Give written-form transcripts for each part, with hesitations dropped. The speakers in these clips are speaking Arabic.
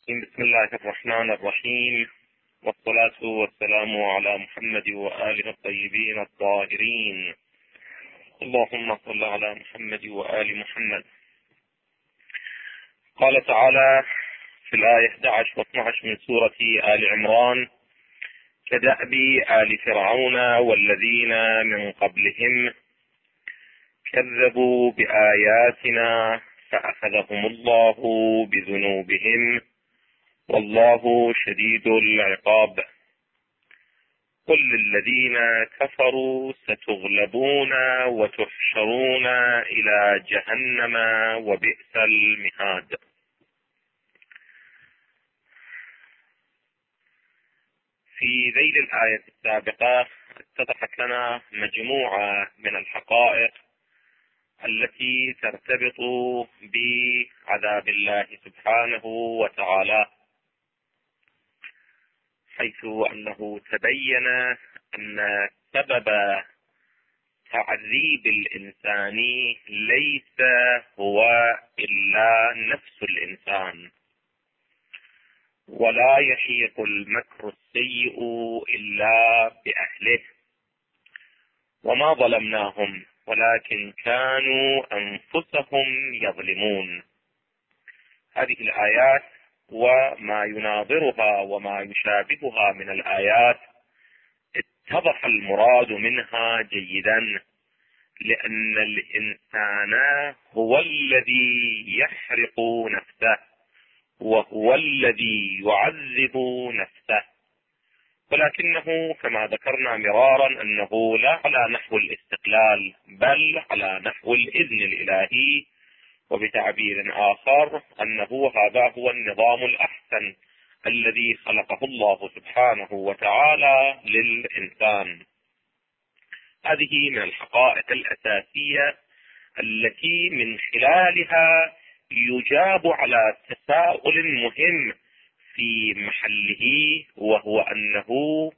بسم الله الرحمن الرحيم، والصلاة والسلام على محمد وآله الطيبين الطاهرين. اللهم صل على محمد وآل محمد. قال تعالى في الآية 11 و12 من سورة آل عمران: كدأب آل فرعون والذين من قبلهم كذبوا بآياتنا فأخذهم الله بذنوبهم والله شديد العقاب. قل للذين كفروا ستغلبون وتحشرون إلى جهنم وبئس المهاد. في ذيل الآية السابقة اتضحت لنا مجموعة من الحقائق التي ترتبط بعذاب الله سبحانه وتعالى، حيث أنه تبين أن سبب تعذيب الإنسان ليس هو إلا نفس الإنسان، ولا يحيق المكر السيء إلا بأهله، وما ظلمناهم ولكن كانوا أنفسهم يظلمون. هذه الآيات وما يناظرها وما يشابهها من الآيات اتضح المراد منها جيدا، لأن الإنسان هو الذي يحرق نفسه وهو الذي يعذب نفسه، ولكنه كما ذكرنا مرارا أنه لا على نحو الاستقلال بل على نحو الإذن الإلهي، وبتعبير آخر أنه هذا هو النظام الأحسن الذي خلقه الله سبحانه وتعالى للإنسان. هذه من الحقائق الأساسية التي من خلالها يجاب على تساؤل مهم في محله، وهو أنه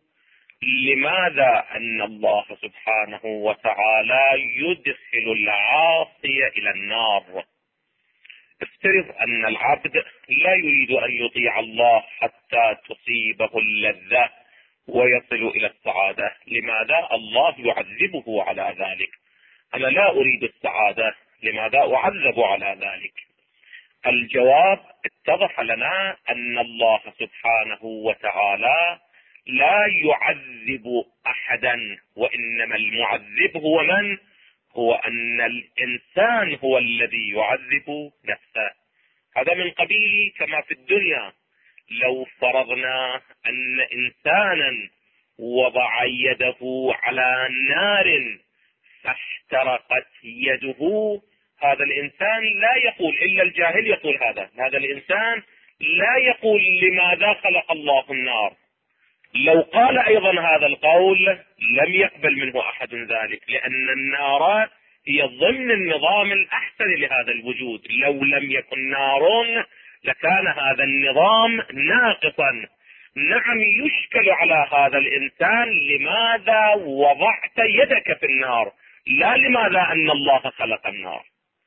لماذا أن الله سبحانه وتعالى يدخل العاصي إلى النار؟ افترض أن العبد لا يريد أن يطيع الله حتى تصيبه اللذة ويصل إلى السعادة، لماذا الله يعذبه على ذلك؟ أنا لا أريد السعادة، لماذا أعذب على ذلك؟ الجواب اتضح لنا أن الله سبحانه وتعالى لا يعذب أحدا، وإنما المعذب هو من؟ هو أن الإنسان هو الذي يعذب نفسه. هذا من قبيل كما في الدنيا لو فرضنا أن إنسانا وضع يده على نار فاحترقت يده، هذا الإنسان لا يقول، إلا الجاهل يقول هذا الإنسان لا يقول لماذا خلق الله النار. لو قال أيضا هذا القول لم يقبل منه أحد ذلك، لأن النار هي ضمن النظام الأحسن لهذا الوجود. لو لم يكن نار لكان هذا النظام ناقصا. نعم، يشكل على هذا الإنسان لماذا وضعت يدك في النار، لا لماذا أن الله خلق النار.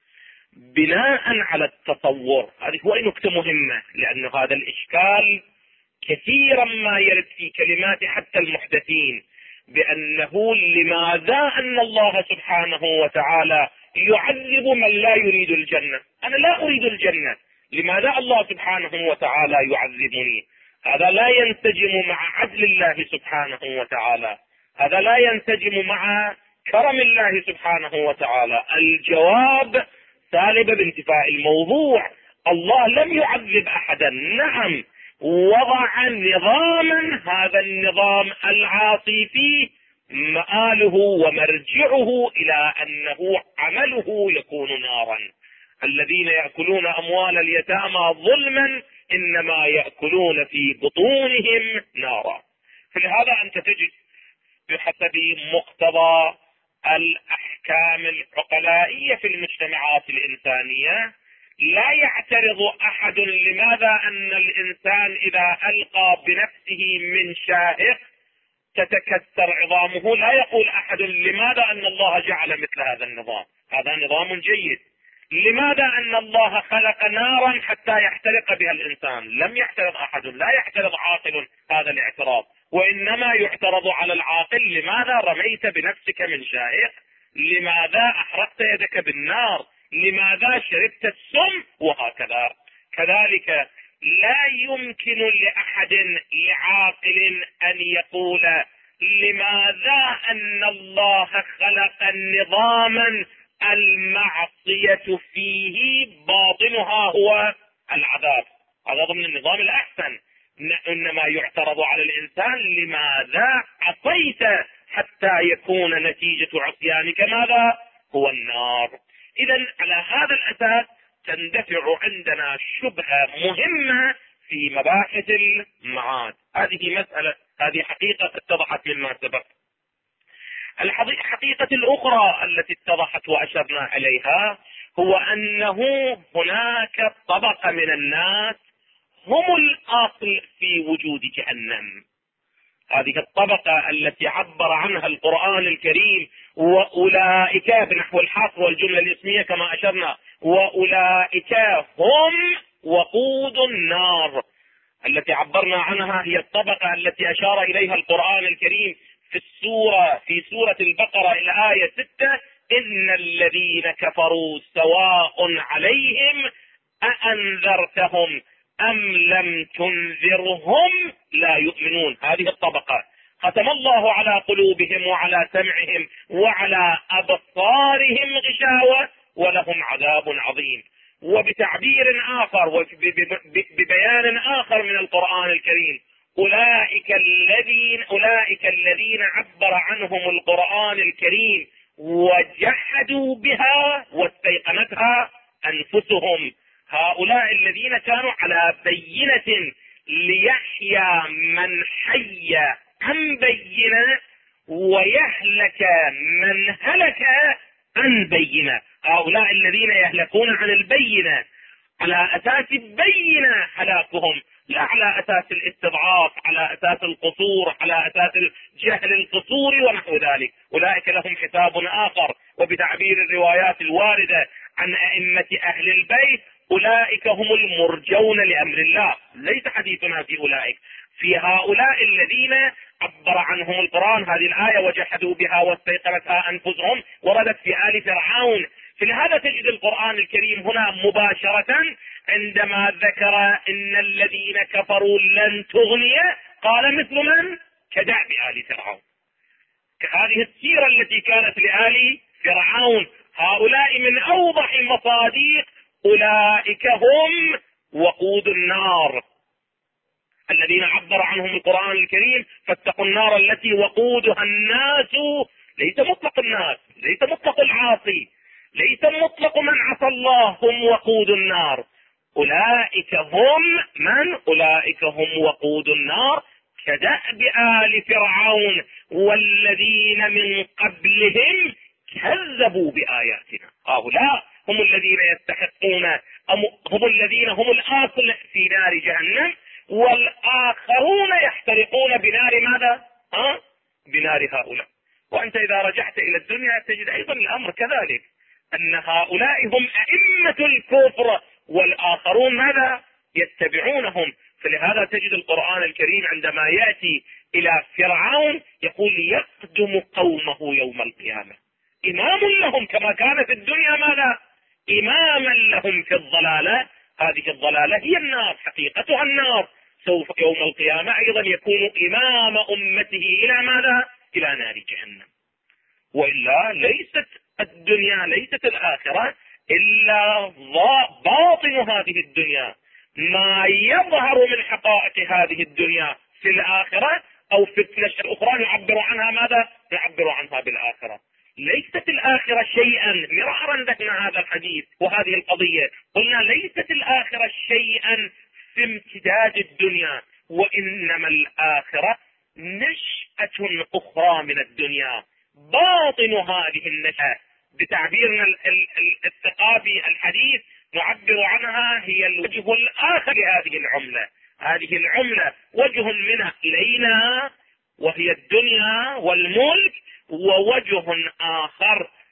بناء على التصور، هذه هو نكتة مهمة، لأن هذا الإشكال كثيرا ما يرد في كلمات حتى المحدثين، بأنه لماذا أن الله سبحانه وتعالى يعذب من لا يريد الجنة؟ أنا لا أريد الجنة، لماذا الله سبحانه وتعالى يعذبني؟ هذا لا ينسجم مع عدل الله سبحانه وتعالى، هذا لا ينسجم مع كرم الله سبحانه وتعالى. الجواب سالب بانتفاء الموضوع. الله لم يعذب أحدا، نعم وضع نظاما، هذا النظام العاصي فيه مآله ومرجعه إلى أنه عمله يكون نارا. الذين يأكلون أموال اليتامى ظلما إنما يأكلون في بطونهم نارا. فلهذا أنت تجد بحسب مقتضى الأحكام العقلائية في المجتمعات الإنسانية لا يعترض أحد لماذا أن الإنسان إذا ألقى بنفسه من شاهق تتكسر عظامه، لا يقول أحد لماذا أن الله جعل مثل هذا النظام. هذا نظام جيد، لماذا أن الله خلق نارا حتى يحترق بها الإنسان؟ لم يحترق أحد، لا يحترق عاقل هذا الاعتراض، وإنما يعترض على العاقل: لماذا رميت بنفسك من شائق؟ لماذا أحرقت يدك بالنار؟ لماذا شربت السم؟ وهكذا. كذلك لا يمكن لأحد لعاقل أن يقول: لماذا أن الله خلق نظاما المعصية فيه باطنها هو العذاب؟ هذا ضمن النظام الأحسن. إنما يعترض على الإنسان: لماذا عصيت حتى يكون نتيجة عصيانك ماذا؟ هو النار. إذن على هذا الأساس تندفع عندنا شبهة مهمة في مباحث المعاد. هذه مسألة، هذه حقيقة اتضحت مما سبق. الحقيقة الأخرى التي اتضحت وأشرنا إليها هو أنه هناك طبقة من الناس هم الأصل في وجود جهنم. هذه الطبقة التي عبر عنها القرآن الكريم: وأولئك بنحو الحصر والجملة الاسمية كما أشرنا، وأولئك هم وقود النار. التي عبرنا عنها هي الطبقة التي أشار إليها القرآن الكريم في سورة البقرة الآية 6: إن الذين كفروا سواء عليهم أأنذرتهم أم لم تنذرهم لا يؤمنون. هذه الطبقة ختم الله على قلوبهم وعلى سمعهم وعلى أبصارهم غشاوة ولهم عذاب عظيم. وبتعبير آخر وببيان آخر من القرآن الكريم: أولئك الذين عبر عنهم القرآن الكريم وجحدوا بها واستيقنتها أنفسهم. هؤلاء الذين كانوا على بينة ليحيى من حي عن بينة ويهلك من هلك عن بينة. هؤلاء الذين يهلكون عن البينة على أساس بينة هلاكهم، لا على أساس الاستضعاف، على أساس القصور، على أساس الجهل القصور ونحو ذلك. أولئك لهم حساب آخر. وبتعبير الروايات الواردة عن أئمة أهل البيت: أولئك هم المرجون لأمر الله. ليس حديثنا في أولئك، في هؤلاء الذين عبر عنهم القرآن. هذه الآية وجحدوا بها واستيقنتها أنفسهم وردت في آل فرعون. فلهذا تجد القرآن الكريم هنا مباشرة عندما ذكر إن الذين كفروا لن تغني، قال مثل من؟ كدأب آل فرعون. هذه السيرة التي كانت لآل فرعون. هؤلاء من أوضح مصادق أولئك هم وقود النار الذين عبر عنهم القرآن الكريم: فاتقوا النار التي وقودها الناس. ليس مطلق الناس، ليس مطلق العاصي، ليس مطلق من عصى الله هم وقود النار. أولئك هم من؟ أولئك هم وقود النار كدأب آل فرعون والذين من قبلهم كذبوا بآياتنا. هؤلاء هم الذين يستحقون، هم الذين هم الآصل في نار جهنم، والآخرون يحترقون بنار ماذا؟ بنار هؤلاء. وأنت إذا رجعت إلى الدنيا تجد أيضا الأمر كذلك، أن هؤلاء هم أئمة الكفر والآخرون ماذا؟ يتبعونهم. فلهذا تجد القرآن الكريم عندما يأتي إلى فرعون يقول: يقدم قومه يوم القيامة إمام لهم، كما كان في الدنيا ماذا؟ إماما لهم في الضلالة. هذه الضلالة هي النار، حقيقتها النار. سوف يوم القيامة أيضا يكون إمام أمته إلى ماذا؟ إلى نار جهنم. وإلا ليست الدنيا، ليست الآخرة إلا باطن هذه الدنيا. ما يظهر من حقائق هذه الدنيا في الآخرة أو في النشر الأخرى نعبر عنها ماذا؟ نعبر عنها بالآخرة. ليست الآخرة شيئا، مرارا ذكرنا هذا الحديث وهذه القضية، قلنا ليست الآخرة شيئا في امتداد الدنيا، وإنما الآخرة نشأة أخرى من الدنيا. باطن هذه النشأة بتعبيرنا الثقافي الحديث نعبر عنها هي الوجه الآخر لهذه العملة. هذه العملة وجه منها إلينا وهي الدنيا والملك، ووجه آخر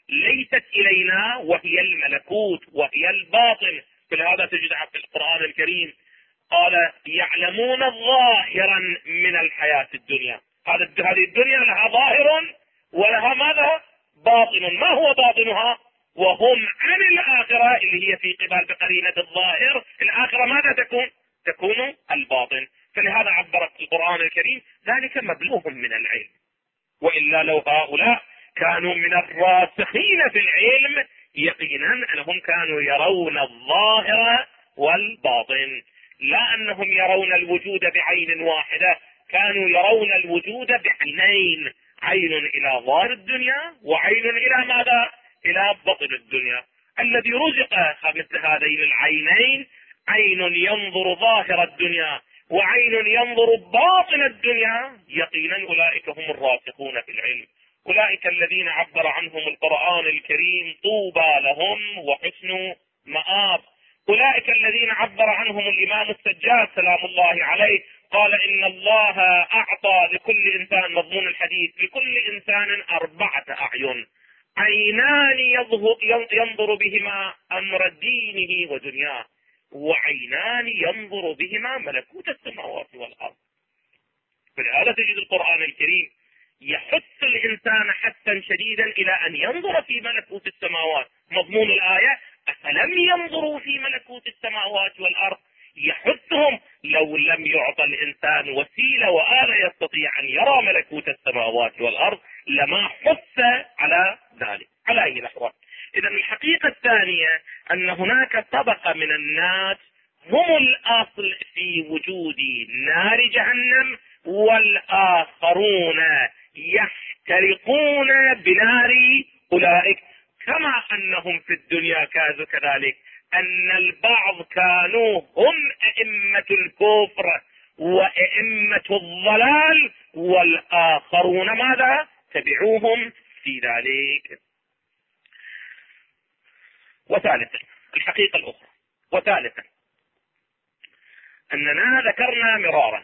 ليست إلينا وهي الملكوت وهي الباطن. فلهذا تجد في القرآن الكريم قال يعلمون ظاهرا من الحياة الدنيا. هذه الدنيا لها ظاهر ولها ماذا؟ باطن. ما هو باطنها؟ وهم عن الآخرة اللي هي في قبال بقرينة الظاهر، الآخرة ماذا تكون؟ تكون الباطن. فلهذا عبرت القرآن الكريم ذلك مبلغهم من العلم، وإلا لو هؤلاء كانوا من الراسخين في العلم يقينا أنهم كانوا يرون الظاهر والباطن، لا أنهم يرون الوجود بعين واحدة، كانوا يرون الوجود بعينين، عين إلى ظاهر الدنيا وعين إلى ماذا؟ إلى بطن الدنيا. الذي رزق مثل هذين العينين عين ينظر ظاهر الدنيا وعين ينظر باطن الدنيا، يقينا أولئك هم الراسخون في العلم، أولئك الذين عبر عنهم القرآن الكريم طوبى لهم وحسن مآب. أولئك الذين عبر عنهم الإمام السجاد سلام الله عليه، قال إن الله أعطى لكل إنسان، مضمون الحديث، لكل إنسان 4 أعين، عينان ينظر بهما أمر دينه ودنياه، وعينان ينظر بهما ملكوت السماوات والأرض. فلهذا تجد القرآن الكريم يحث الإنسان حثا شديدا إلى أن ينظر في ملكوت السماوات. مضمون الآية أفلم ينظروا في ملكوت السماوات والأرض، يحثهم لو لم يعطى الإنسان وسيلة وآلة يستطيع أن يرى ملكوت السماوات والأرض لما حث على ذلك. على أي الأحوال، إذا الحقيقة الثانية أن هناك طبقة من الناس هم الأصل في وجود نار جهنم، والآخرون يحترقون بنار أولئك، كما أنهم في الدنيا كانوا كذلك، أن البعض كانوا هم أئمة الكفر وأئمة الضلال، والآخرون ماذا؟ تبعوهم في ذلك. وثالثا الحقيقة الأخرى، وثالثا أننا ذكرنا مرارا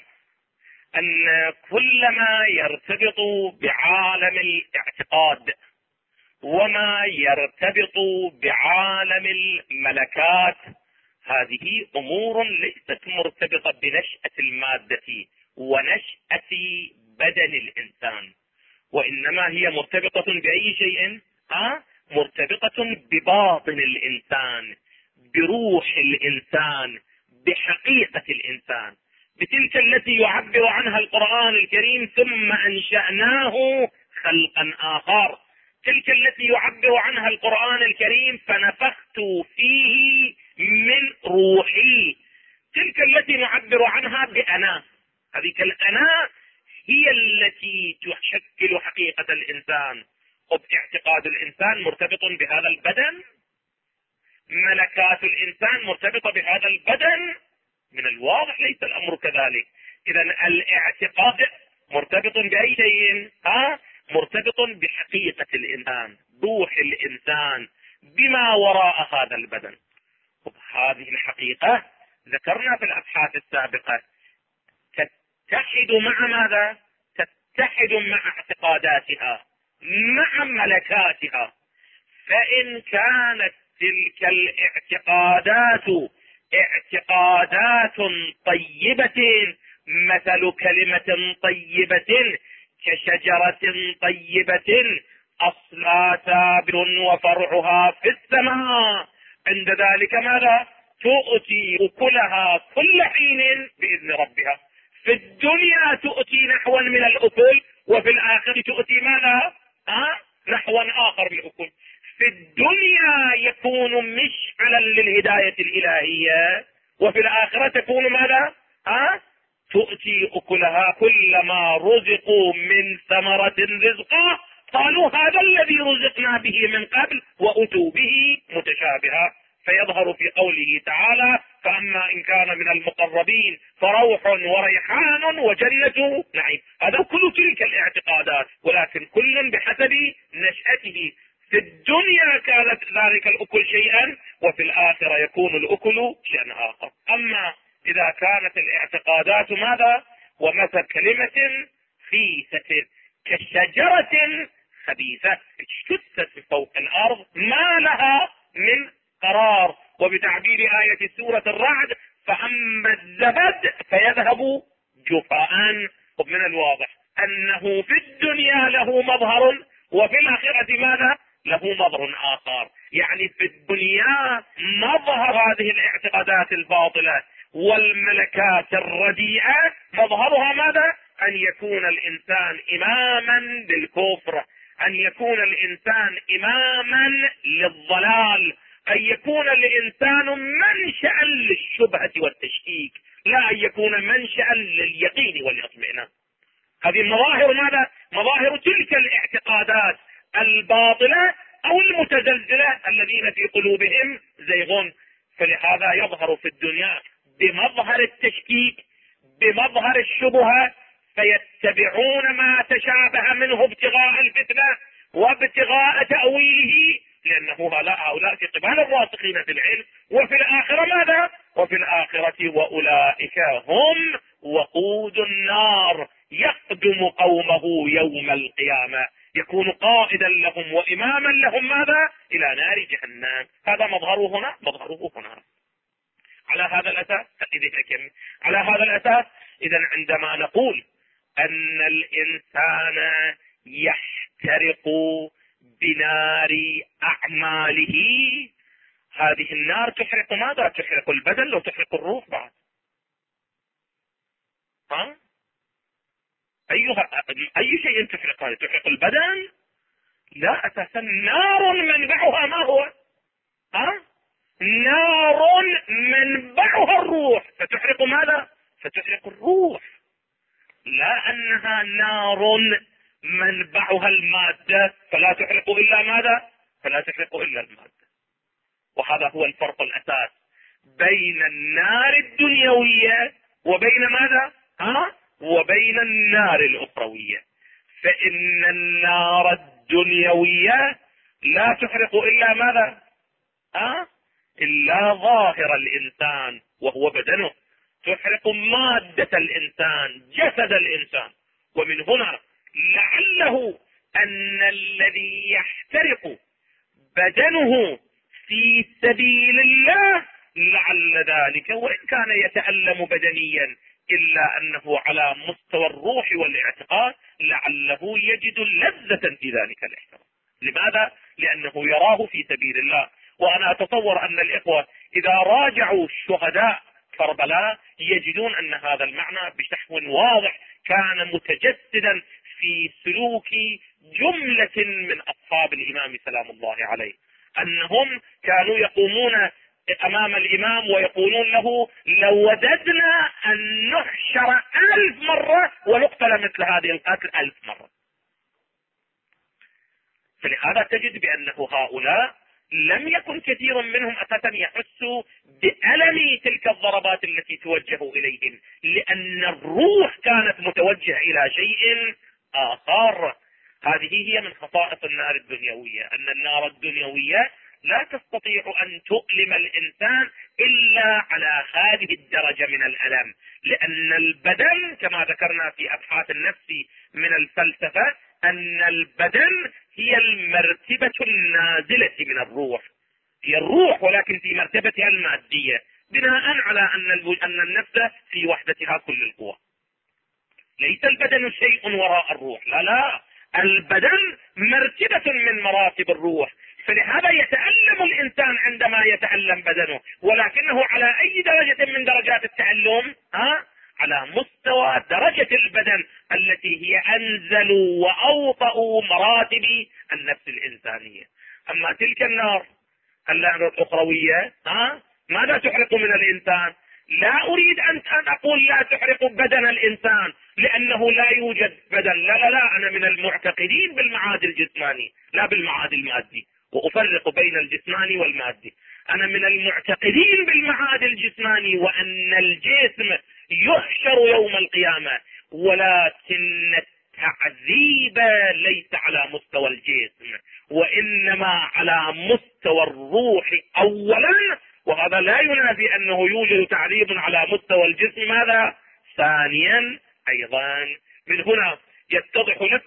أن كل ما يرتبط بعالم الاعتقاد وما يرتبط بعالم الملكات هذه أمور ليست مرتبطة بنشأة المادة ونشأة بدن الإنسان، وإنما هي مرتبطة بأي شيء؟ مرتبطة بباطن الإنسان، بروح الإنسان، بحقيقة الإنسان، بتلك التي يعبر عنها القرآن الكريم ثم أنشأناه خلقا آخر، تلك التي يعبر عنها القرآن الكريم فنفخت فيه من روحي، تلك التي نعبر عنها بأنا. هذه الأنا هي التي تشكل حقيقة الإنسان. اعتقاد الإنسان مرتبط بهذا البدن، ملكات الإنسان مرتبطة بهذا البدن، من الواضح ليس الأمر كذلك. إذا الاعتقاد مرتبط بأي شيء؟ مرتبط بحقيقة الإنسان، روح الإنسان، بما وراء هذا البدن. هذه الحقيقة ذكرنا في الأبحاث السابقة تتحد مع ماذا؟ تتحد مع اعتقاداتها، مع ملكاتها. فإن كانت تلك الاعتقادات اعتقادات طيبة، مثل كلمة طيبة كشجرة طيبة أصلها ثابت وفرعها في السماء، عند ذلك ماذا؟ تؤتي أكلها كل حين بإذن ربها. في الدنيا تؤتي نحوا من الأكل، وفي الآخرة تؤتي ماذا؟ نحوا آخر بالأكل. في الدنيا يكون مشعلا للهداية الإلهية، وفي الآخرة تكون ماذا؟ تؤتي أكلها كلما رزقوا من ثمرة رزقا قالوا هذا الذي رزقنا به من قبل وأتوا به متشابها. فيظهر في قوله تعالى فأما إن كان من المقربين فروح وريحان وجنة نعيم. هذا كل تلك الاعتقادات، ولكن كل بحسب نشأته. في الدنيا كانت ذلك الأكل شيئا، وفي الآخرة يكون الأكل شيئا آخر. أما إذا كانت الاعتقادات ماذا؟ ومثل كلمة خيسة كشجرة خبيثة اجتثت فوق الأرض ما لها من قرار. وبتعبير آية سورة الرعد: فأما الزبد فيذهب جفاء. ومن الواضح أنه في الدنيا له مظهر وفي الآخرة ماذا؟ له مظهر آخر. يعني في الدنيا مظهر هذه الاعتقادات الباطلة والملكات الرديئة مظهرها ماذا؟ أن يكون الإنسان إماما بالكفر، أن يكون الإنسان إماما للضلال، أن يكون الإنسان منشأ للشبهة والتشكيك، لا أن يكون منشأ لليقين والاطمئنان. هذه المظاهر ماذا؟ مظاهر تلك الاعتقادات الباطلة أو المتزلزلة الذين في قلوبهم زيغ. فلهذا يظهر في الدنيا بمظهر التشكيك، بمظهر الشبهة، فيتبعون ما تشابه منه ابتغاء الفتنة وابتغاء تأويله، لأنه هؤلاء في قبال الراسخين في العلم. وفي الآخرة ماذا؟ وفي الآخرة وأولئك هم وقود النار يقدم قومه يوم القيامة، يكون قائدا لهم وإماما لهم ماذا؟ إلى نار جهنم. هذا مظهره هنا، مظهره هنا. على هذا الأساس على هذا الأساس إذا عندما نقول أن الإنسان يحترق بنار أعماله، هذه النار تحرق ماذا؟ تحرق البدن وتحرق الروح بعد. أي شيء تحرق؟ هذه تحرق البدن؟ لا، أساسا نار منبعها ما هو؟ نار منبعها الروح، فتحرق ماذا؟ فتحرق الروح. لا أنها نار منبعها المادة فلا تحرق إلا ماذا؟ فلا تحرق إلا المادة. وهذا هو الفرق الأساس بين النار الدنيوية وبين ماذا؟ وبين النار الأخروية. فإن النار الدنيوية لا تحرق إلا ماذا؟ إلا ظاهر الإنسان وهو بدنه، تحرق مادة الإنسان، جسد الإنسان. ومن هنا لعله أن الذي يحترق بدنه في سبيل الله لعل ذلك وإن كان يتألم بدنيا إلا أنه على مستوى الروح والاعتقاد لعله يجد لذة في ذلك الاحتراق. لماذا؟ لأنه يراه في سبيل الله. وأنا أتصور أن الإخوة إذا راجعوا شهداء كربلاء يجدون أن هذا المعنى بشحو واضح كان متجسدا في سلوك جملة من أصحاب الإمام سلام الله عليه، أنهم كانوا يقومون أمام الإمام ويقولون له: لو وددنا أن نحشر 1000 مرة ونقتل مثل هذه القتل 1000 مرة. فلهذا تجد بأنه هؤلاء لم يكن كثير منهم أساسا يحسوا بألم تلك الضربات التي توجه إليهم، لأن الروح كانت متوجهة إلى شيء آخر. هذه هي من خصائص النار الدنيوية، أن النار الدنيوية لا تستطيع أن تؤلم الإنسان إلا على هذه الدرجة من الألم، لأن البدن كما ذكرنا في أبحاث النفس من الفلسفة أن البدن هي المرتبة النازلة من الروح، هي الروح ولكن في مرتبتها المادية، بناء على أن النفس في وحدتها كل القوى. ليس البدن شيء وراء الروح، لا، البدن مرتبة من مراتب الروح. فلهذا يتألم الإنسان عندما يتألم بدنه، ولكنه على أي درجة من درجات التألم؟ على مستوى درجة البدن التي هي أنزل وأوطأ مراتب النفس الإنسانية. أما تلك النار الأخروية ماذا تحرق من الإنسان؟ لا أريد أن أقول لا تحرق بدن الإنسان لأنه لا يوجد بدن، لا، أنا من المعتقدين بالمعاد الجسماني لا بالمعاد المادي، وأفرق بين الجسماني والمادي. أنا من المعتقدين بالمعاد الجسماني وأن الجسم يحشر يوم القيامة، ولكن التعذيب ليس على مستوى الجسم وإنما على مستوى الروح أولا، وهذا لا ينافي أنه يوجد تعذيب على مستوى الجسم ماذا؟ ثانيا أيضا. من هنا يتضح لكم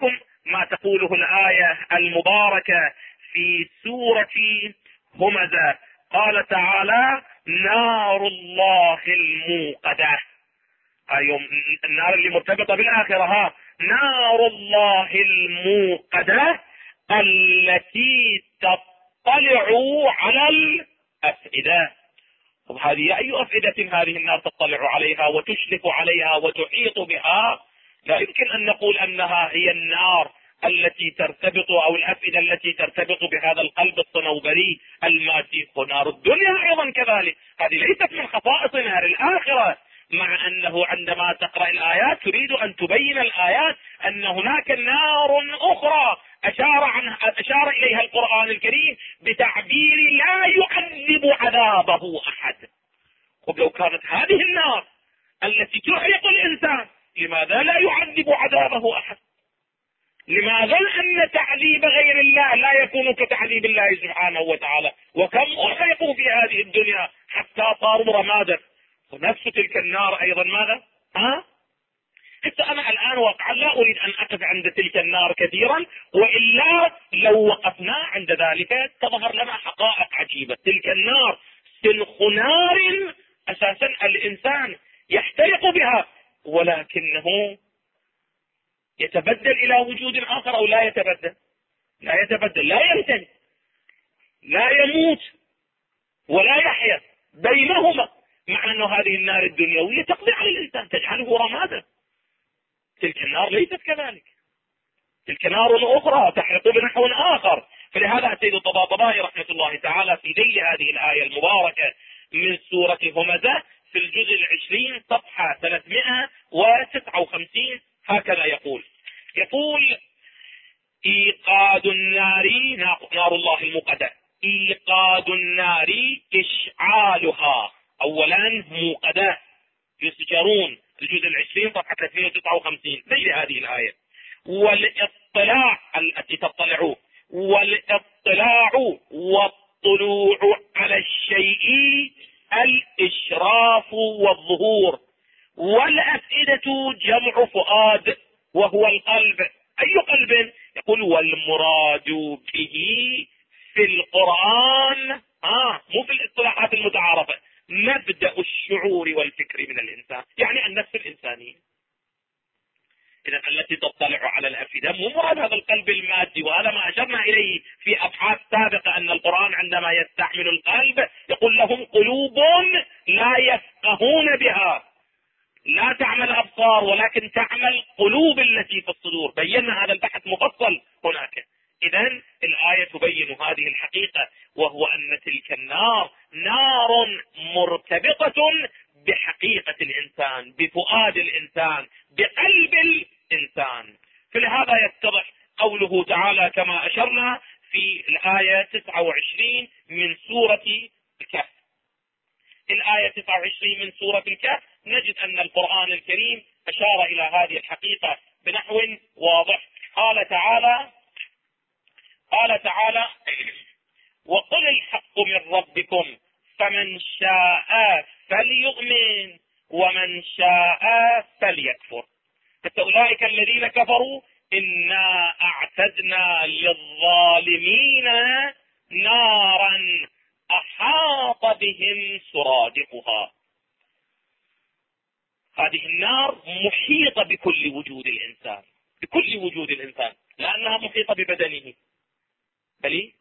ما تقوله الآية المباركة في سورة همزة. قال تعالى: نار الله الموقدة، أي النار اللي مرتبطة بالآخرة، نار الله الموقدة التي تطلع على الأفئدة. هذه أي أفئدة هذه النار تطلع عليها وتشرف عليها وتحيط بها؟ لا يمكن أن نقول أنها هي النار التي ترتبط أو الأفئدة التي ترتبط بهذا القلب الصنوبري المادي. ونار الدنيا أيضا كذلك، هذه ليست من خصائص نار الآخرة، مع أنه عندما تقرأ الآيات تريد أن تبين الآيات أن هناك نار أخرى أشار إليها القرآن الكريم بتعبير لا يعذب عذابه أحد. لو كانت هذه النار التي تحرق الإنسان، لماذا لا يعذب عذابه أحد؟ لماذا أن تعذيب غير الله لا يكون كتعذيب الله سبحانه وتعالى؟ وكم أحرقوا في هذه الدنيا حتى صاروا رمادا، ونفس تلك النار أيضا ماذا؟ حتى أنا الآن واقعا لا أريد أن أقف عند تلك النار كثيرا، وإلا لو وقفنا عند ذلك تظهر لنا حقائق عجيبة. تلك النار سلخ نار أساسا الإنسان يحترق بها، ولكنه يتبدل إلى وجود آخر أو لا يتبدل؟ لا يتبدل، لا ينتهي، لا يموت ولا يحيا بينهما، مع أن هذه النار الدنيوية تقضي على الإنسان تجعله رمادا. تلك النار ليست كذلك، تلك نار أخرى تحرق بنحو آخر. فلهذا السيد الطباطبائي رحمة الله تعالى في ذيل هذه الآية المباركة من سورة همزة في الجزء 20 صفحة 359 هكذا يقول: إيقاد النار، نار الله الموقدة، إيقاد النار إشعالها. أولا موقدة، يسجرون، الجزء 20 صفحة 359 ذيل هذه الآية. والاطلاع التي تطلعوا، والاطلاع والطلوع على الشيء الإشراف والظهور. والأفئدة جمع فؤاد وهو القلب. أي قلب؟ يقول: والمراد به في القرآن مو في الاصطلاحات المتعارفة، مبدأ الشعور والفكر من الإنسان، يعني النفس الإنسانية. إذا التي تطلع على الأفئدة مو مراد هذا القلب المادي، وهذا ما أشرنا إليه في أبحاث سابقة، أن القرآن عندما يستعمل القلب يقول: لهم قلوب لا يفقهون بها، لا تعمل أبصار ولكن تعمل قلوب التي في الصدور. بينا هذا البحث مفصل هناك. إذن الآية تبين هذه الحقيقة، وهو أن تلك النار نار مرتبطة بحقيقة الإنسان، بفؤاد الإنسان، بقلب الإنسان. فلهذا يتضح قوله تعالى كما أشرنا في الآية 29 من سورة الكهف. الآية 29 من سورة الكهف نجد أن القرآن الكريم أشار إلى هذه الحقيقة بنحو واضح. قال تعالى: وقل الحق من ربكم فمن شاء فليؤمن ومن شاء فليكفر. فأولئك الذين كفروا إنا أعتدنا للظالمين نارا أحاط بهم سرادقها. هذه النار محيطة بكل وجود الإنسان، بكل وجود الإنسان، لأنها محيطة ببدنه. بلي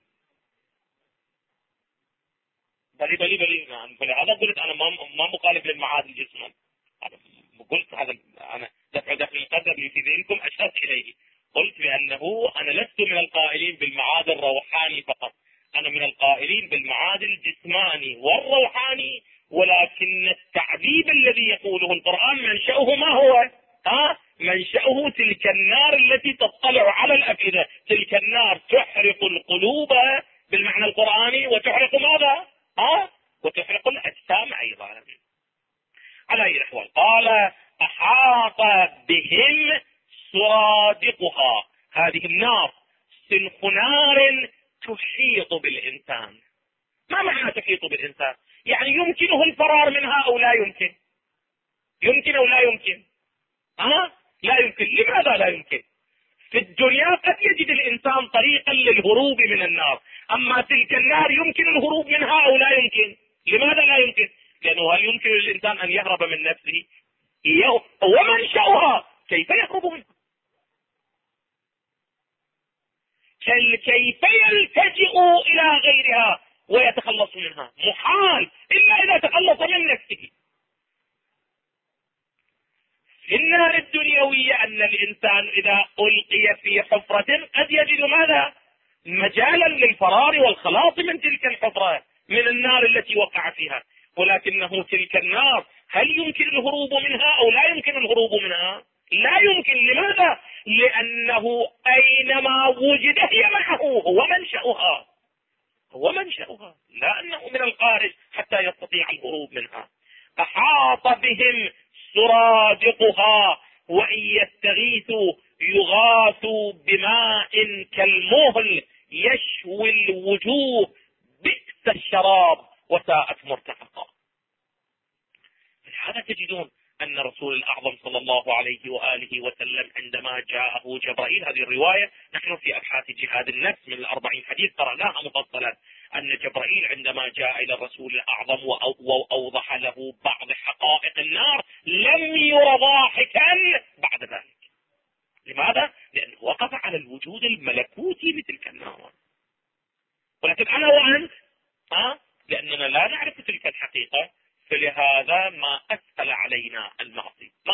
هذا قلت أنا ما مخالف للمعادن جسما، قلت هذا أنا دفع القدر في ذهنكم أشرت إليه. قلت بأنه أنا لست من القائلين بالمعادن الروحاني فقط، أنا من القائلين بالمعادن الجسماني والروحاني، ولكن التعذيب الذي يقوله القرآن منشأه ما هو؟ منشأه تلك النار التي تطلع على الأفئدة. تلك النار تحرق القلوب بالمعنى القرآني، وتحرق ماذا؟ وتحرق الأجسام أيضا. على أي الأحوال قال: أحاط بهم سرادقها. هذه النار سلخ نار تحيط بالإنسان. ما معنى تحيط بالإنسان؟ يعني يمكنه الفرار منها أو لا يمكن؟ يمكن أو لا يمكن؟ لا يمكن. لماذا لا يمكن؟ في الدنيا قد يجد الإنسان طريقا للهروب من النار، أما تلك النار يمكن الهروب منها أو لا يمكن. لماذا لا يمكن؟ لأنه هل يمكن للإنسان أن يهرب من نفسه؟ ومنشأها كيف يهرب منها؟ كيف يلتجئ إلى غيرها ويتخلص منها؟ محال إلا إذا تخلص من نفسه. في النار الدنيوية أن الإنسان إذا ألقي في حفرة قد يجد ماذا؟ مجالا للفرار والخلاص من تلك الحفرة، من النار التي وقع فيها. ولكنه تلك النار هل يمكن الهروب منها أو لا يمكن الهروب منها؟ لا يمكن. لماذا؟ لأنه أينما وجد هي معه، هو منشأها، لا أنه من الخارج حتى يستطيع الهروب منها. أحاط بهم سرادقها وإن يستغيثوا يغاثوا بماء كالمهل يشوي الوجوه بئس الشراب وساءت مرتفقا. هذا تجدون أن رسول الأعظم صلى الله عليه وآله وسلم عندما جاءه جبرائيل، هذه الرواية نحن في أبحاث جهاد النفس من 40 حديث قرأناها مفصلا، أن جبرائيل عندما جاء إلى الرسول الأعظم وأوضح له بعض حقائق النار لم ير ضاحكا بعد ذلك. لماذا؟ لأنه وقف على الوجود الملكوتي لتلك النار. ولكن أنا وأنت لأننا لا نعرف تلك الحقيقة، فلهذا ما أسهل علينا المعصية، ما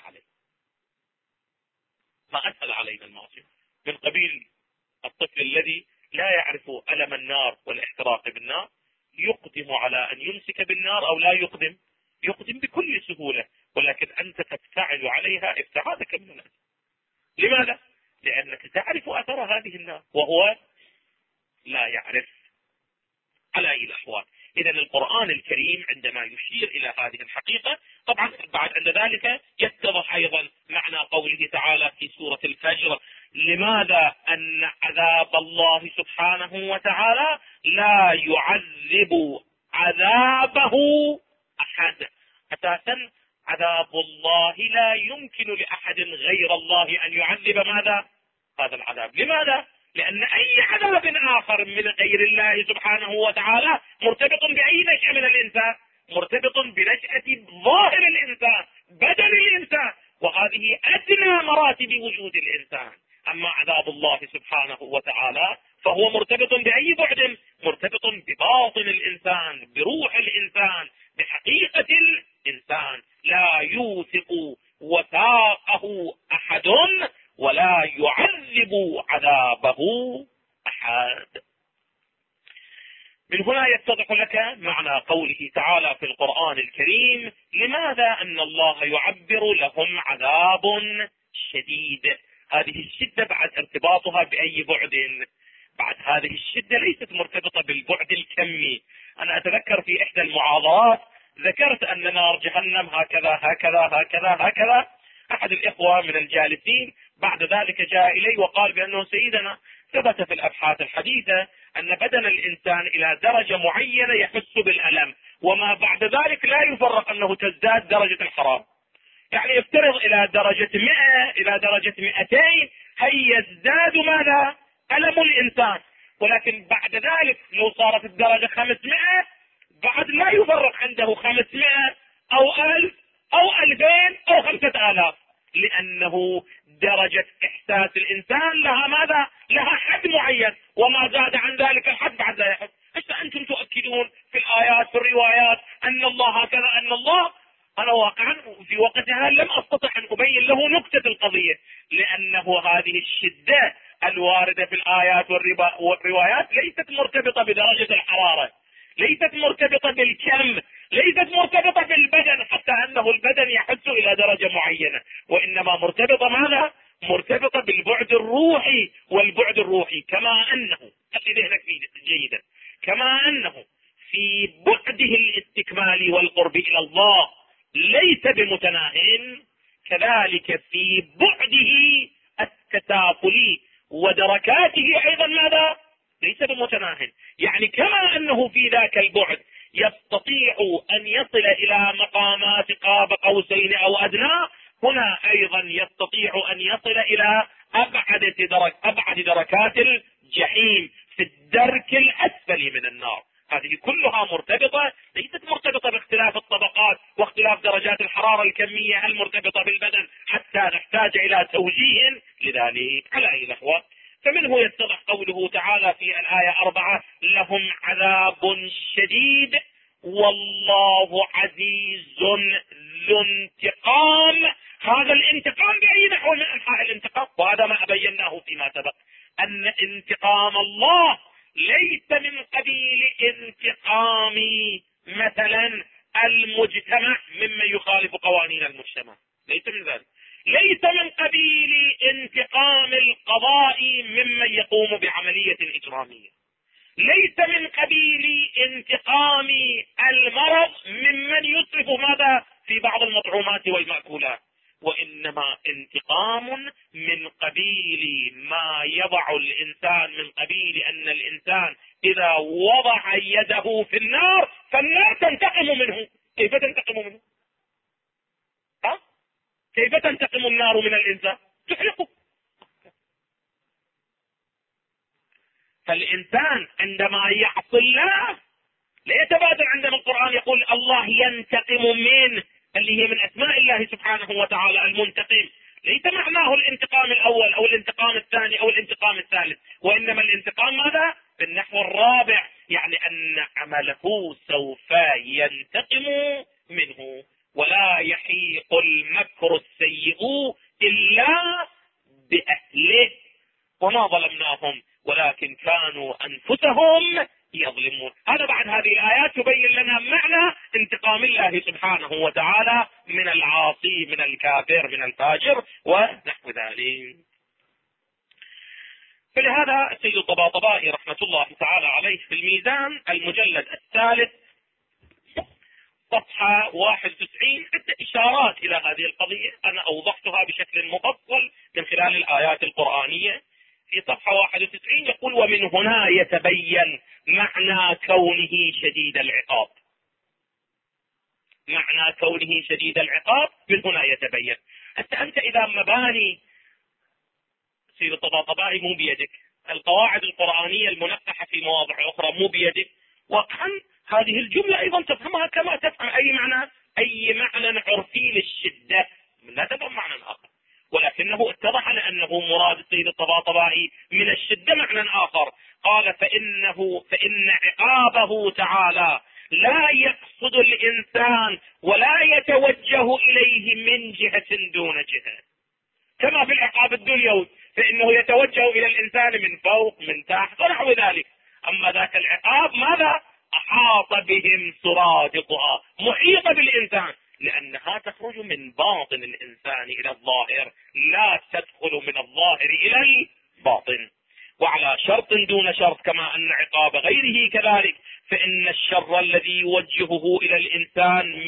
أسهل علينا المعصية. من قبيل الطفل الذي لا يعرف ألم النار والاحتراق بالنار يقدم على أن يمسك بالنار أو لا يقدم بكل سهولة، ولكن أنت تفتعل عليها ابتعادك من النار. لماذا؟ لأنك تعرف أثر هذه النار وهو لا يعرف على أي الأحوال. إذن القرآن الكريم عندما يشير إلى هذه الحقيقة، طبعا بعد عند ذلك يتضح أيضا معنى قوله تعالى في سورة الفجر: لماذا أن عذاب الله سبحانه وتعالى لا يعذب عذابه أحد. أساسا عذاب الله لا يمكن لأحد غير الله أن يعذب ماذا؟ هذا العذاب. لماذا؟ لأن أي عذاب آخر من غير الله سبحانه وتعالى مرتبط بأي نشأة من الإنسان، مرتبط بنشأة ظاهر الإنسان، بدن الإنسان، وهذه أدنى مراتب وجود الإنسان. أما عذاب الله سبحانه وتعالى فهو مرتبط بأي بعد؟ مرتبط بباطن الإنسان، بروح الإنسان، بحقيقة الإنسان. لا يوثق وثاقه أحد ولا يعذب عذابه أحد. من هنا يتضح لك معنى قوله تعالى في القرآن الكريم: لماذا أن الله يعبر لهم عذاب شديد. هذه الشدة بعد ارتباطها بأي بعد؟ بعد هذه الشدة ليست مرتبطة بالبعد الكمي. أنا أتذكر في إحدى المعاضرات ذكرت أن نار جهنم هكذا هكذا هكذا هكذا. أحد الإخوة من الجالسين بعد ذلك جاء إلي وقال بأنه سيدنا ثبت في الأبحاث الحديثة أن بدن الإنسان إلى درجة معينة يحس بالألم، وما بعد ذلك لا يفرق أنه تزداد درجة الحرارة. يعني يفترض إلى درجة 100 إلى درجة 200 هي يزداد ماذا؟ ألم الإنسان. ولكن بعد ذلك لو صارت الدرجة 500 بعد لا يفرق عنده 500 أو 1000 أو 2000 أو 5000، لأنه درجة إحساس الإنسان لها ماذا؟ لها حد معين، وما زاد عن ذلك الحد بعد لا يحس. هسه أنتم تؤكدون في الآيات في الروايات أن الله هكذا أن الله. أنا واقعا في وقتها لم أستطع أن أبين له نكتة القضية، لأنه هذه الشدة الواردة في الآيات والروايات ليست مرتبطة بدرجة الحرارة، ليست مرتبطة بالكم، ليست مرتبطة بالبدن حتى أنه البدن يحس إلى درجة معينة، وإنما مرتبطة ماذا؟ مرتبطة بالبعد الروحي. والبعد الروحي كما أنه ذهنك جيدا، كما أنه في بعده الاستكمالي والقرب إلى الله ليس بمتناهٍ، كذلك في بعده التساقلي ودركاته أيضا ماذا؟ ليس بمتناهٍ. يعني كما أنه في ذاك البعد يستطيع أن يصل إلى مقامات قاب قوسين أو أدنى، هنا أيضا يستطيع أن يصل إلى أبعد دركات الجحيم، في الدرك الأسفل من النار. هذه كلها مرتبطة، ليست مرتبطة باختلاف الطبقات واختلاف درجات الحرارة الكمية المرتبطة بالبدن حتى نحتاج إلى توجيه لذلك على أي نحو. فمنه يتضح قوله تعالى في الآية 4: لهم عذاب شديد والله عزيز ذو انتقام. هذا الانتقام بأي نحو من أنحاء الانتقام، وهذا ما بيناه فيما سبق، أن انتقام الله ليس من قبيل انتقام مثلا المجتمع ممن يخالف قوانين المجتمع، ليس من ذلك. ليس من قبيل انتقام القضاء ممن يقوم بعملية إجرامية. ليس من قبيل انتقام المرض ممن يسرف ماذا في بعض المطعومات والمأكولات، وإنما انتقام من قبيل ما يضع الإنسان، من قبيل أن الإنسان إذا وضع يده في النار فالنار تنتقم منه. كيف تنتقم منه؟ كيف تنتقم النار من الإنسان؟ تحرقه. فالإنسان عندما يعصي الله لا يتبادر، عندما القرآن يقول الله ينتقم منه، اللي هي من أسماء الله سبحانه وتعالى المنتقم، ليس معناه الانتقام الأول أو الانتقام الثاني أو الانتقام الثالث، وإنما الانتقام ماذا؟ بالنحو الرابع، يعني أن عمله سوف ينتقم منه. ولا يحيق المكر السيء إلا بأهله وما ظلمناهم ولكن كانوا أنفسهم يظلمون. هذا بعد هذه الآيات تبين لنا معنى انتقام الله سبحانه وتعالى من العاصي، من الكافر، من الفاجر ونحو ذلك. فلهذا السيد الطباطبائي رحمة الله تعالى عليه في الميزان المجلد الثالث صفحة 91 عدة إشارات إلى هذه القضية، أنا أوضحتها بشكل مفصل من خلال الآيات القرآنية. في صفحة 91 يقول: ومن هنا يتبين معنى كونه شديد العقاب. معنى كونه شديد العقاب من هنا يتبين. حتى أنت إذا مباني سيد الطباطبائي مو بيدك، القواعد القرآنية المنقحة في مواضع أخرى مو بيدك، وقعا هذه الجملة أيضا تفهمها كما تفهم أي معنى عرفي للشدة، لا تفهم معنى آخر، ولكنه اتضح لأنه مراد السيد الطباطبائي من الشدة معنى آخر. قال: فإن عقابه تعالى لا يقصد الإنسان ولا يتوجه إليه من جهة دون جهة، كما في العقاب الدنيوي فإنه يتوجه إلى الإنسان من فوق من تحت ونحو ذلك. أما ذاك العقاب ماذا؟ أحاط بهم سرادقها، محيطة بالإنسان، لأنها تخرج من باطن الإنسان إلى الظاهر، لا تدخل من الظاهر إلى الباطن. وعلى شرط دون شرط، كما أن عقاب غيره كذلك، فإن الشر الذي يوجهه إلى الإنسان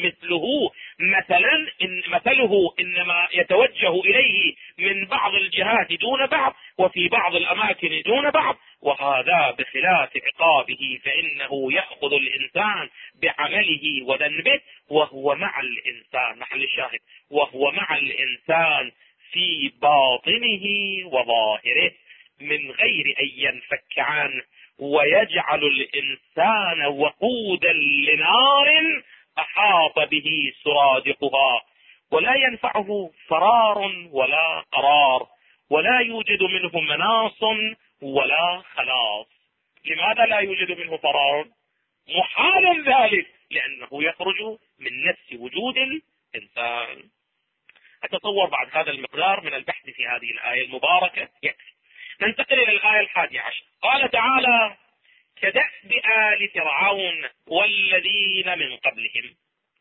مثله إنما يتوجه إليه من بعض الجهات دون بعض، وفي بعض الأماكن دون بعض، وهذا بخلاف عقابه فإنه يأخذ الإنسان بعمله وذنبه وهو مع الإنسان، محل الشاهد، وهو مع الإنسان في باطنه وظاهره من غير أن ينفك عنه، ويجعل الإنسان وقودا لنار أحاط به سرادقها، ولا ينفعه فرار ولا قرار، ولا يوجد منه مناص ولا خلاص. لماذا لا يوجد منه فرار؟ محال ذلك، لأنه يخرج من نفس وجود الإنسان. أتصور بعد هذا المقدار من البحث في هذه الآية المباركة يكفي. ننتقل إلى الآية 11. قال تعالى: كدأب آل فرعون والذين من قبلهم.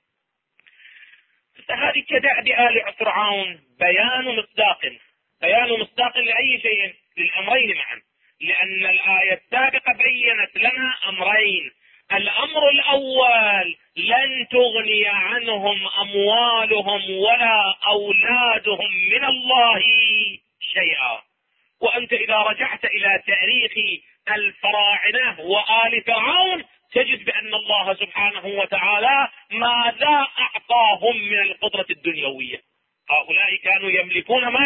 هذه كدأب آل فرعون بيان مصداق لأي شيء؟ للأمرين معا، لأن الآية السابقة بيّنت لنا أمرين. الأمر الأول: لن تغني عنهم أموالهم ولا أولادهم من الله شيئا. وأنت إذا رجعت إلى تاريخ الفراعنة وآل فرعون تجد بأن الله سبحانه وتعالى ماذا أعطاهم من القدرة الدنيوية. هؤلاء كانوا يملكون ماذا؟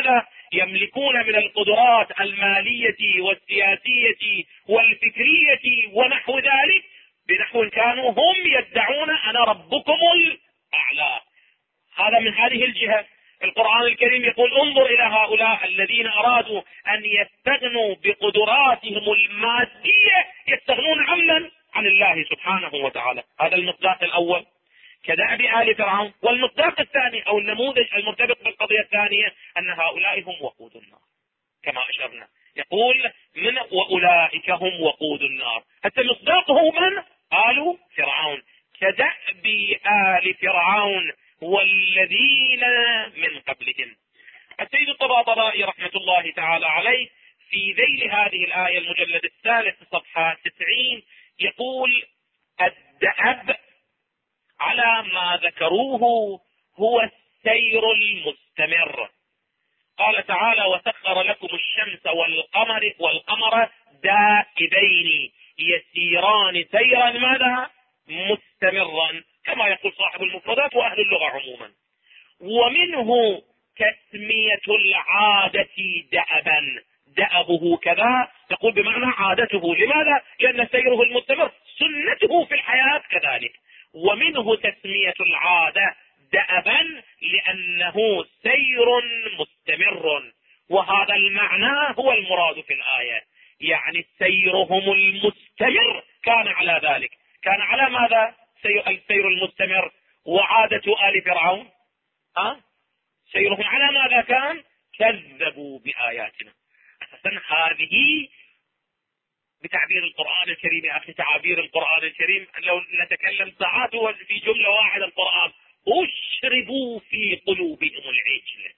يملكون من القدرات المالية والسياسية والفكرية ونحو ذلك، بنحو كانوا هم يدعون أنا ربكم الأعلى. هذا من هذه الجهة. القرآن الكريم يقول انظر إلى هؤلاء الذين أرادوا أن يستغنوا بقدراتهم المادية، يستغنون عن الله سبحانه وتعالى. هذا المصداق الأول كدأب آل فرعون. والمصداق الثاني أو النموذج المرتبط بالقضية الثانية أن هؤلاء هم وقود النار كما أشرنا. يقول من وأولئك هم وقود النار. حتى مصداقه من؟ آل فرعون. كدأب آل فرعون والذين من قبلهم. السيد الطباطبائي رحمة الله تعالى عليه في ذيل هذه الآية المجلد الثالث صفحة 90 يقول الدأب على ما ذكروه هو السير المستمر. قال تعالى وسخر لكم الشمس والقمر دائبين يسيران سيرا ماذا؟ مستمرا، كما يقول صاحب المفردات وأهل اللغة عموما. ومنه تسمية العادة دأبا، دأبه كذا يقول بمعنى عادته. لماذا؟ لأن سيره المستمر سنته في الحياة كذلك. ومنه تسمية العادة دأبا لأنه سير مستمر، وهذا المعنى هو المراد في الآية. يعني سيرهم المستمر كان على ذلك. كان على ماذا السير المستمر؟ وعادة آل فرعون سيرهم على ماذا كان؟ كذبوا بآياتنا. أساسا هذه بتعبير القرآن الكريم يا أخي، تعابير القرآن الكريم لو نتكلم ساعات في جملة واحدة. القرآن أشربوا في قلوبهم العجل.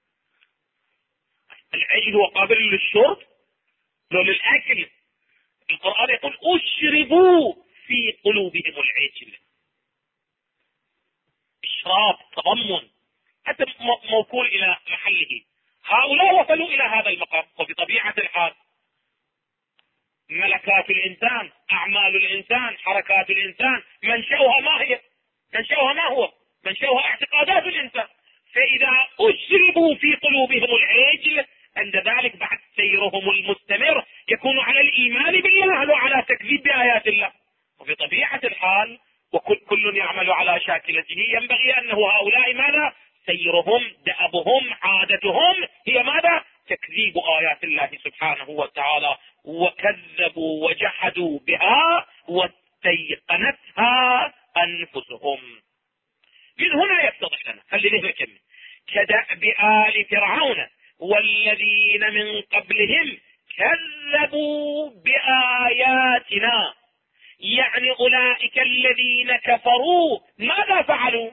العجل هو قابل للشرب لو للأكل. القرآن يقول أشربوا في قلوبهم العجل. إشراب تضمن حتى موكول إلى محله. هؤلاء وصلوا إلى هذا المقام. وبطبيعة الحال ملكات الإنسان، أعمال الإنسان، حركات الإنسان منشأها ما هي؟ منشأها ما هو؟ منشأها اعتقادات الإنسان. فإذا أشربوا في قلوبهم العجل عند ذلك بعد سيرهم المستمر يكون على الإيمان بالله وعلى تكذيب بآيات الله. وبطبيعة الحال وكل يعمل على شاكلته ينبغي أنه هؤلاء ماذا؟ سيرهم دأبهم عادتهم هي ماذا؟ تكذيب آيات الله سبحانه وتعالى. وكذبوا وجحدوا بها واستيقنتها أنفسهم. من هنا يتضح لنا، خلينا نكمل. كدأب آل فرعون والذين من قبلهم كذبوا بآياتنا. يعني أولئك الذين كفروا ماذا فعلوا؟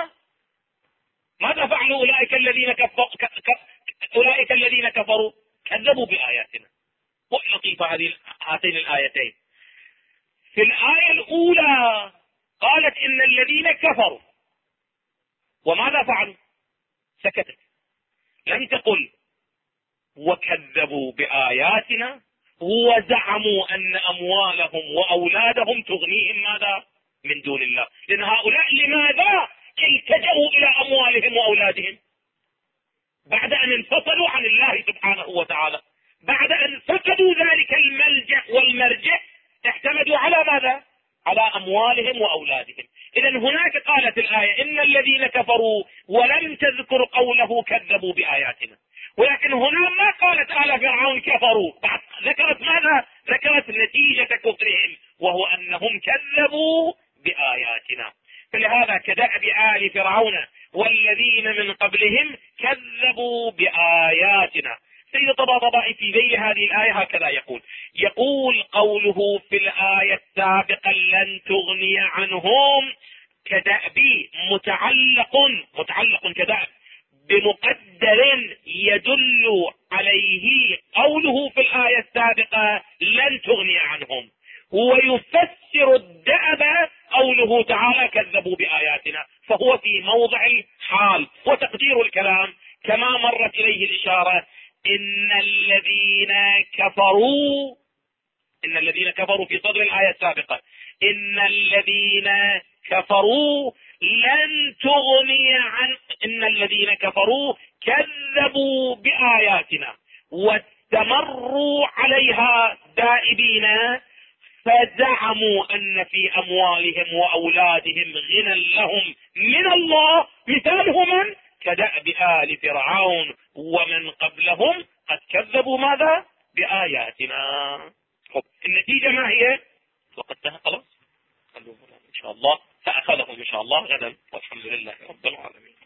ماذا فعلوا أولئك الذين أولئك الذين كفروا كذبوا بآياتنا. ولطيفة هاتين الآيتين. في الآية الأولى قالت إن الذين كفروا، وماذا فعلوا؟ سكتت، لم تقل وكذبوا بآياتنا وزعموا أن أموالهم وأولادهم تغنيهم ماذا؟ من دون الله. لأن هؤلاء لماذا التجأوا إلى أموالهم وأولادهم؟ بعد أن انفصلوا عن الله سبحانه وتعالى، بعد أن فقدوا ذلك الملجأ والمرجع، اعتمدوا على ماذا؟ على أموالهم وأولادهم. إذن هناك قالت الآية إن الذين كفروا ولم تذكر قوله كذبوا بآياتنا. ولكن هنا ما قالت آل فرعون كفروا، ذكرت ماذا؟ ذكرت نتيجة كفرهم وهو أنهم كذبوا بآياتنا. فلهذا كدأب آل فرعون والذين من قبلهم كذبوا بآياتنا. سيد الطباطبائي في ذيل هذه الآية هكذا يقول قوله في الآية السابقة لن تغني عنهم كدأب متعلق كدأب بمقدر يدل عليه قوله في الآية السابقة لن تغني عنهم، ويفسر الدأب قوله تعالى كذبوا بآياتنا، فهو في موضع الحال. وتقدير الكلام كما مرت إليه الإشارة إن الذين كفروا في صدر الآية السابقة إن الذين كفروا لن تغني عن ان الذين كفروا كذبوا بآياتنا واستمروا عليها دائبين، فزعموا ان في اموالهم واولادهم غنى لهم من الله، مثاله من؟ كدأب آل فرعون ومن قبلهم قد كذبوا ماذا؟ بآياتنا. النتيجة ما هي؟ وقتها خلاص، خلوه ان شاء الله، فأخذهم ان شاء الله غدا، والحمد لله رب العالمين.